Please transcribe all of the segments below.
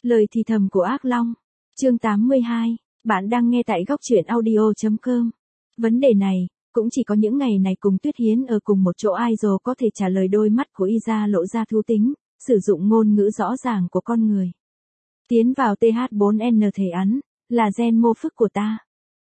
Lời thì thầm của ác long. Chương 82. Bạn đang nghe tại góc truyện audio.com. Vấn đề này, cũng chỉ có những ngày này cùng Tuyết Hiến ở cùng một chỗ idol có thể trả lời. Đôi mắt của Iza lộ ra thú tính, sử dụng ngôn ngữ rõ ràng của con người. Tiến vào TH4N thể ắn, là gen mô phức của ta.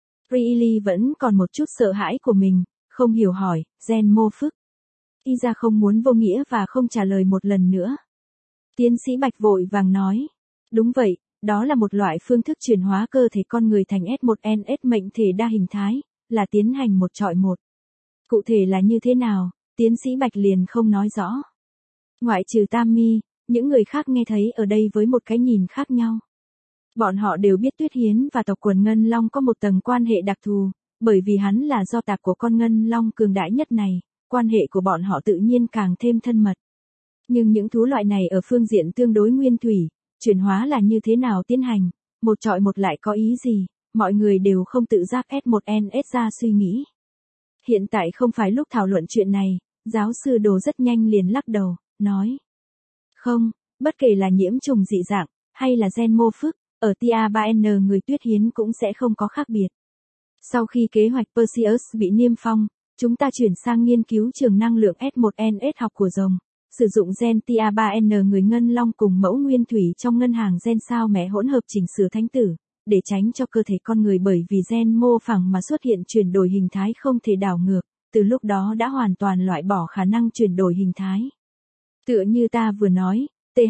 Riley vẫn còn một chút sợ hãi của mình, không hiểu hỏi, gen mô phức. Iza không muốn vô nghĩa và không trả lời một lần nữa. Tiến sĩ Bạch vội vàng nói. Đúng vậy, đó là một loại phương thức chuyển hóa cơ thể con người thành S1NS mệnh thể đa hình thái, là tiến hành một chọi một. Cụ thể là như thế nào, tiến sĩ Bạch liền không nói rõ. Ngoại trừ Tammy, những người khác nghe thấy ở đây với một cái nhìn khác nhau. Bọn họ đều biết Tuyết Hiến và tộc quần Ngân Long có một tầng quan hệ đặc thù, bởi vì hắn là do tạp của con Ngân Long cường đại nhất này, quan hệ của bọn họ tự nhiên càng thêm thân mật. Nhưng những thú loại này ở phương diện tương đối nguyên thủy, chuyển hóa là như thế nào tiến hành, một chọi một lại có ý gì, mọi người đều không tự giác S1NS ra suy nghĩ. Hiện tại không phải lúc thảo luận chuyện này, giáo sư Đồ rất nhanh liền lắc đầu, nói. Không, bất kể là nhiễm trùng dị dạng, hay là gen mô phức, ở TA3N người Tuyết Hiến cũng sẽ không có khác biệt. Sau khi kế hoạch Perseus bị niêm phong, chúng ta chuyển sang nghiên cứu trường năng lượng S1NS học của rồng, sử dụng gen TA3N người Ngân Long cùng mẫu nguyên thủy trong ngân hàng gen sao mẹ hỗn hợp chỉnh sửa thánh tử, để tránh cho cơ thể con người bởi vì gen mô phẳng mà xuất hiện chuyển đổi hình thái không thể đảo ngược, từ lúc đó đã hoàn toàn loại bỏ khả năng chuyển đổi hình thái. Tựa như ta vừa nói,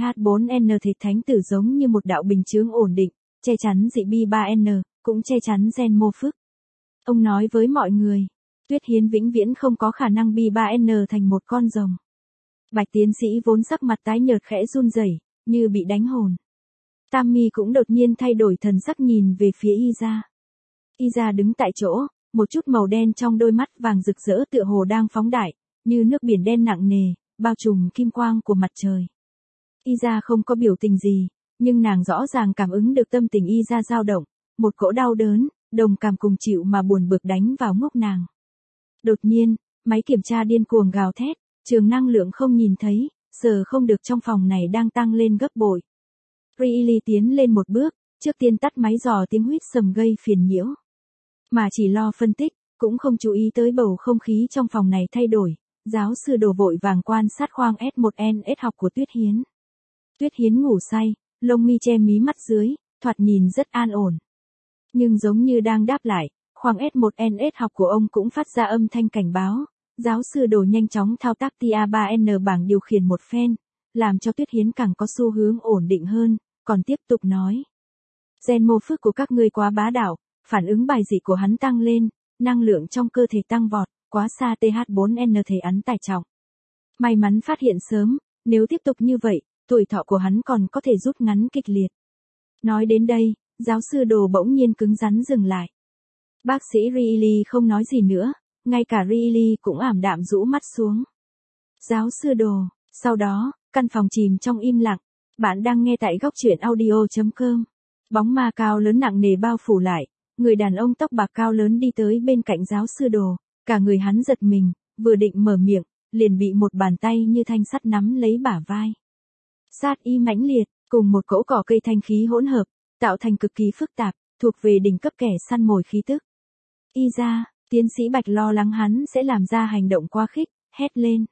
TH4N thể thánh tử giống như một đạo bình chướng ổn định, che chắn dị B3N, cũng che chắn gen mô phức. Ông nói với mọi người, Tuyết Hiến vĩnh viễn không có khả năng B3N thành một con rồng. Bạch tiến sĩ vốn sắc mặt tái nhợt khẽ run rẩy, như bị đánh hồn. Tammy cũng đột nhiên thay đổi thần sắc nhìn về phía Iza. Iza đứng tại chỗ, một chút màu đen trong đôi mắt vàng rực rỡ tựa hồ đang phóng đại, như nước biển đen nặng nề, bao trùm kim quang của mặt trời. Iza không có biểu tình gì, nhưng nàng rõ ràng cảm ứng được tâm tình Iza dao động, một cỗ đau đớn, đồng cảm cùng chịu mà buồn bực đánh vào ngốc nàng. Đột nhiên, máy kiểm tra điên cuồng gào thét, trường năng lượng không nhìn thấy, giờ không được trong phòng này đang tăng lên gấp bội. Riley tiến lên một bước, trước tiên tắt máy dò tiếng huýt sầm gây phiền nhiễu. Mà chỉ lo phân tích, cũng không chú ý tới bầu không khí trong phòng này thay đổi, giáo sư Đồ vội vàng quan sát khoang S1NS học của Tuyết Hiến. Tuyết Hiến ngủ say, lông mi che mí mắt dưới, thoạt nhìn rất an ổn. Nhưng giống như đang đáp lại, khoang S1NS học của ông cũng phát ra âm thanh cảnh báo. Giáo sư Đồ nhanh chóng thao tác TA3N bảng điều khiển một phen, làm cho Tuyết Hiến càng có xu hướng ổn định hơn, còn tiếp tục nói. Gen mô phức của các ngươi quá bá đạo, phản ứng bài dị của hắn tăng lên, năng lượng trong cơ thể tăng vọt, quá xa TH4N thể ắn tải trọng. May mắn phát hiện sớm, nếu tiếp tục như vậy, tuổi thọ của hắn còn có thể rút ngắn kịch liệt. Nói đến đây, giáo sư Đồ bỗng nhiên cứng rắn dừng lại. Bác sĩ Riley không nói gì nữa, ngay cả Riley cũng ảm đạm rũ mắt xuống. Giáo sư Đồ, sau đó, căn phòng chìm trong im lặng, bạn đang nghe tại góc truyện audio.com. Bóng ma cao lớn nặng nề bao phủ lại, người đàn ông tóc bạc cao lớn đi tới bên cạnh giáo sư Đồ, cả người hắn giật mình, vừa định mở miệng, liền bị một bàn tay như thanh sắt nắm lấy bả vai. Sát ý mãnh liệt, cùng một cỗ cỏ cây thanh khí hỗn hợp, tạo thành cực kỳ phức tạp, thuộc về đỉnh cấp kẻ săn mồi khí tức. Iza, tiến sĩ Bạch lo lắng hắn sẽ làm ra hành động quá khích, hét lên.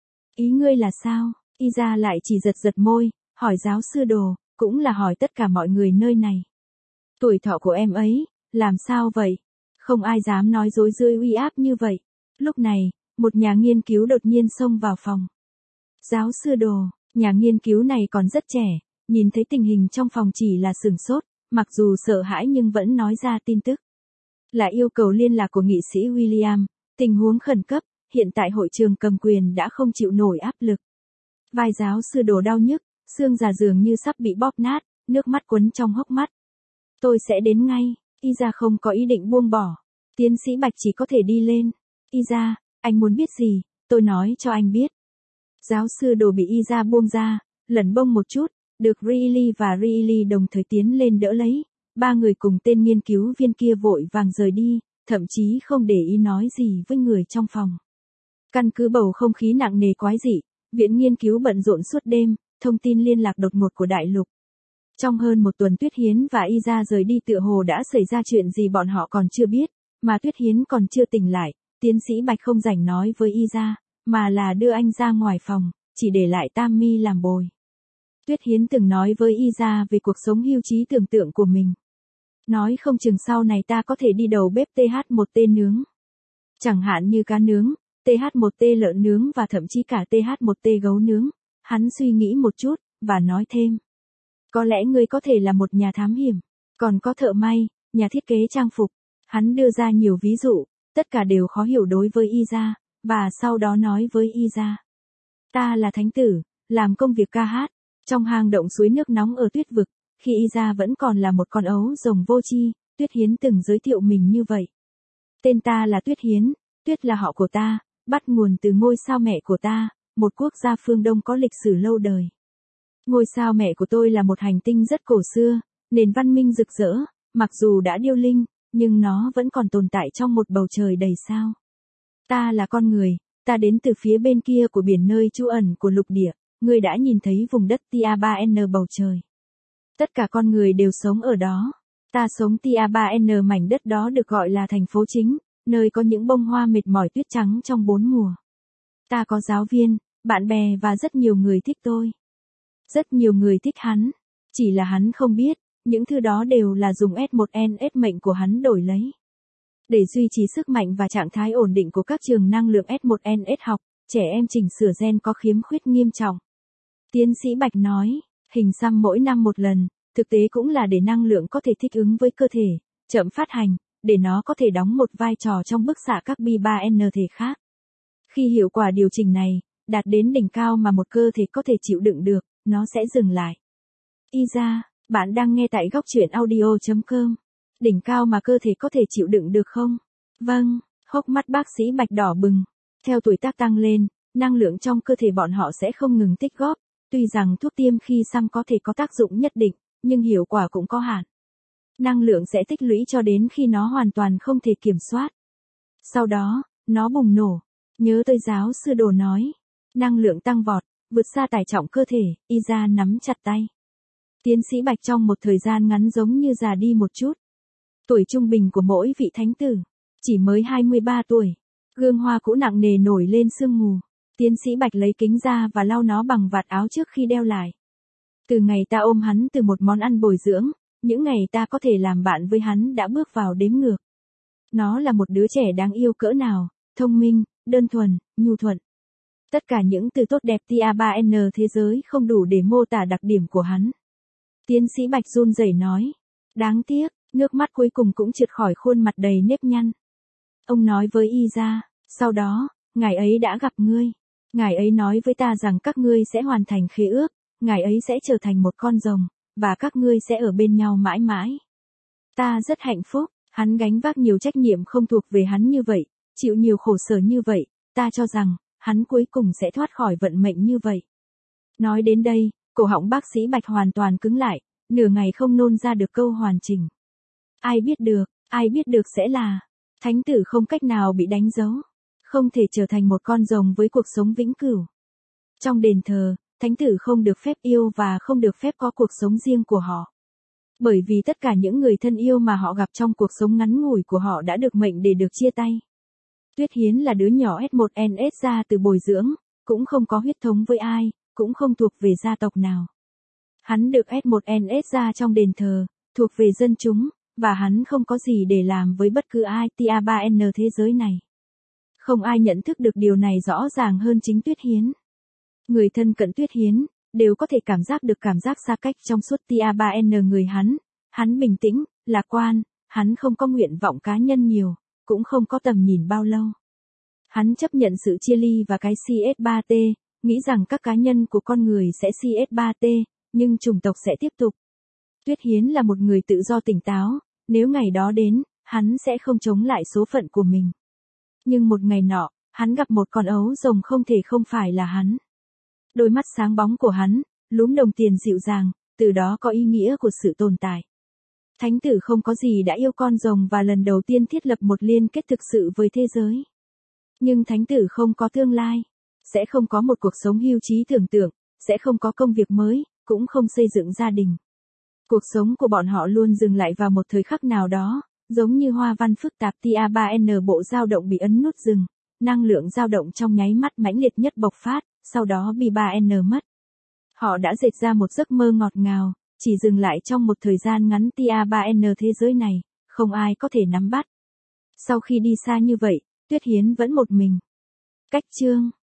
Ý ngươi là sao? Iza lại chỉ giật giật môi, hỏi giáo sư Đồ, cũng là hỏi tất cả mọi người nơi này. Tuổi thọ của em ấy, làm sao vậy? Không ai dám nói dối dưới uy áp như vậy. Lúc này, một nhà nghiên cứu đột nhiên xông vào phòng. Giáo sư Đồ, nhà nghiên cứu này còn rất trẻ, nhìn thấy tình hình trong phòng chỉ là sửng sốt, mặc dù sợ hãi nhưng vẫn nói ra tin tức. Là yêu cầu liên lạc của nghị sĩ William, tình huống khẩn cấp, hiện tại hội trường cầm quyền đã không chịu nổi áp lực. Vai giáo sư Đồ đau nhức, xương già dường như sắp bị bóp nát, nước mắt quấn trong hốc mắt. Tôi sẽ đến ngay, Iza không có ý định buông bỏ. Tiến sĩ Bạch chỉ có thể đi lên. Iza, anh muốn biết gì, tôi nói cho anh biết. Giáo sư Đồ bị Iza buông ra, lẩn bông một chút, được Riley và Riley đồng thời tiến lên đỡ lấy. Ba người cùng tên nghiên cứu viên kia vội vàng rời đi, thậm chí không để ý nói gì với người trong phòng. Căn cứ bầu không khí nặng nề quái dị, viện nghiên cứu bận rộn suốt đêm, thông tin liên lạc đột ngột của đại lục. Trong hơn một tuần Tuyết Hiến và Y Gia rời đi tựa hồ đã xảy ra chuyện gì bọn họ còn chưa biết, mà Tuyết Hiến còn chưa tỉnh lại, tiến sĩ Bạch không rảnh nói với Y Gia, mà là đưa anh ra ngoài phòng, chỉ để lại Tam Mi làm bồi. Tuyết Hiến từng nói với Y Gia về cuộc sống hưu trí tưởng tượng của mình. Nói không chừng sau này ta có thể đi đầu bếp TH1T nướng. Chẳng hạn như cá nướng, TH1T lợn nướng và thậm chí cả TH1T gấu nướng. Hắn suy nghĩ một chút, và nói thêm. Có lẽ ngươi có thể là một nhà thám hiểm, còn có thợ may, nhà thiết kế trang phục. Hắn đưa ra nhiều ví dụ, tất cả đều khó hiểu đối với Y Gia, và sau đó nói với Y Gia. Ta là thánh tử, làm công việc ca hát, trong hang động suối nước nóng ở Tuyết Vực, khi Y Gia vẫn còn là một con ấu rồng vô tri, Tuyết Hiến từng giới thiệu mình như vậy. Tên ta là Tuyết Hiến, Tuyết là họ của ta, bắt nguồn từ ngôi sao mẹ của ta, một quốc gia phương Đông có lịch sử lâu đời. Ngôi sao mẹ của tôi là một hành tinh rất cổ xưa, nền văn minh rực rỡ, mặc dù đã điêu linh, nhưng nó vẫn còn tồn tại trong một bầu trời đầy sao. Ta là con người, ta đến từ phía bên kia của biển nơi trú ẩn của lục địa, ngươi đã nhìn thấy vùng đất Tia3N bầu trời. Tất cả con người đều sống ở đó. Ta sống Tia3N, mảnh đất đó được gọi là thành phố chính, nơi có những bông hoa mệt mỏi tuyết trắng trong 4 mùa. Ta có giáo viên, bạn bè và rất nhiều người thích tôi. Rất nhiều người thích hắn. Chỉ là hắn không biết, những thứ đó đều là dùng S1NS mệnh của hắn đổi lấy. Để duy trì sức mạnh và trạng thái ổn định của các trường năng lượng S1NS học, trẻ em chỉnh sửa gen có khiếm khuyết nghiêm trọng. Tiến sĩ Bạch nói, hình xăm mỗi năm một lần, thực tế cũng là để năng lượng có thể thích ứng với cơ thể, chậm phát hành, để nó có thể đóng một vai trò trong bức xạ các B3N thể khác. Khi hiệu quả điều chỉnh này đạt đến đỉnh cao mà một cơ thể có thể chịu đựng được, nó sẽ dừng lại. Y Gia, bạn đang nghe tại góc truyện audio.com. Đỉnh cao mà cơ thể có thể chịu đựng được không? Vâng, hốc mắt bác sĩ Bạch đỏ bừng. Theo tuổi tác tăng lên, năng lượng trong cơ thể bọn họ sẽ không ngừng tích góp. Tuy rằng thuốc tiêm khi xăm có thể có tác dụng nhất định, nhưng hiệu quả cũng có hạn. Năng lượng sẽ tích lũy cho đến khi nó hoàn toàn không thể kiểm soát. Sau đó, nó bùng nổ. Nhớ tới giáo sư Đồ nói. Năng lượng tăng vọt, vượt xa tải trọng cơ thể, Y Gia nắm chặt tay. Tiến sĩ Bạch trong một thời gian ngắn giống như già đi một chút. Tuổi trung bình của mỗi vị thánh tử, chỉ mới 23 tuổi. Gương hoa cũ nặng nề nổi lên sương mù. Tiến sĩ Bạch lấy kính ra và lau nó bằng vạt áo trước khi đeo lại. Từ ngày ta ôm hắn từ một món ăn bồi dưỡng, những ngày ta có thể làm bạn với hắn đã bước vào đếm ngược. Nó là một đứa trẻ đáng yêu cỡ nào, thông minh, đơn thuần, nhu thuận. Tất cả những từ tốt đẹp Tia3N thế giới không đủ để mô tả đặc điểm của hắn. Tiến sĩ Bạch run rẩy nói. Đáng tiếc, nước mắt cuối cùng cũng trượt khỏi khuôn mặt đầy nếp nhăn. Ông nói với Y Gia, sau đó, ngài ấy đã gặp ngươi. Ngài ấy nói với ta rằng các ngươi sẽ hoàn thành khế ước, ngài ấy sẽ trở thành một con rồng, và các ngươi sẽ ở bên nhau mãi mãi. Ta rất hạnh phúc, hắn gánh vác nhiều trách nhiệm không thuộc về hắn như vậy, chịu nhiều khổ sở như vậy, ta cho rằng, hắn cuối cùng sẽ thoát khỏi vận mệnh như vậy. Nói đến đây, cổ họng bác sĩ Bạch hoàn toàn cứng lại, nửa ngày không nôn ra được câu hoàn chỉnh. Ai biết được sẽ là, thánh tử không cách nào bị đánh dấu, không thể trở thành một con rồng với cuộc sống vĩnh cửu. Trong đền thờ, thánh tử không được phép yêu và không được phép có cuộc sống riêng của họ. Bởi vì tất cả những người thân yêu mà họ gặp trong cuộc sống ngắn ngủi của họ đã được mệnh để được chia tay. Tuyết Hiến là đứa nhỏ S1NS ra từ bồi dưỡng, cũng không có huyết thống với ai, cũng không thuộc về gia tộc nào. Hắn được S1NS ra trong đền thờ, thuộc về dân chúng, và hắn không có gì để làm với bất cứ ai Tia3N thế giới này. Không ai nhận thức được điều này rõ ràng hơn chính Tuyết Hiến. Người thân cận Tuyết Hiến, đều có thể cảm giác được cảm giác xa cách trong suốt Tia3N người hắn bình tĩnh, lạc quan, hắn không có nguyện vọng cá nhân nhiều, cũng không có tầm nhìn bao lâu. Hắn chấp nhận sự chia ly và cái CS3T, nghĩ rằng các cá nhân của con người sẽ CS3T, nhưng chủng tộc sẽ tiếp tục. Tuyết Hiến là một người tự do tỉnh táo, nếu ngày đó đến, hắn sẽ không chống lại số phận của mình. Nhưng một ngày nọ, hắn gặp một con ấu rồng không thể không phải là hắn. Đôi mắt sáng bóng của hắn, lúm đồng tiền dịu dàng, từ đó có ý nghĩa của sự tồn tại. Thánh tử không có gì đã yêu con rồng và lần đầu tiên thiết lập một liên kết thực sự với thế giới. Nhưng thánh tử không có tương lai, sẽ không có một cuộc sống hưu trí tưởng tượng, sẽ không có công việc mới, cũng không xây dựng gia đình. Cuộc sống của bọn họ luôn dừng lại vào một thời khắc nào đó, giống như hoa văn phức tạp tia 3N bộ dao động bị ấn nút dừng, năng lượng dao động trong nháy mắt mãnh liệt nhất bộc phát, sau đó bị 3N mất. Họ đã dệt ra một giấc mơ ngọt ngào, chỉ dừng lại trong một thời gian ngắn tia 3N thế giới này, không ai có thể nắm bắt. Sau khi đi xa như vậy, Tuyết Hiến vẫn một mình. Cách chương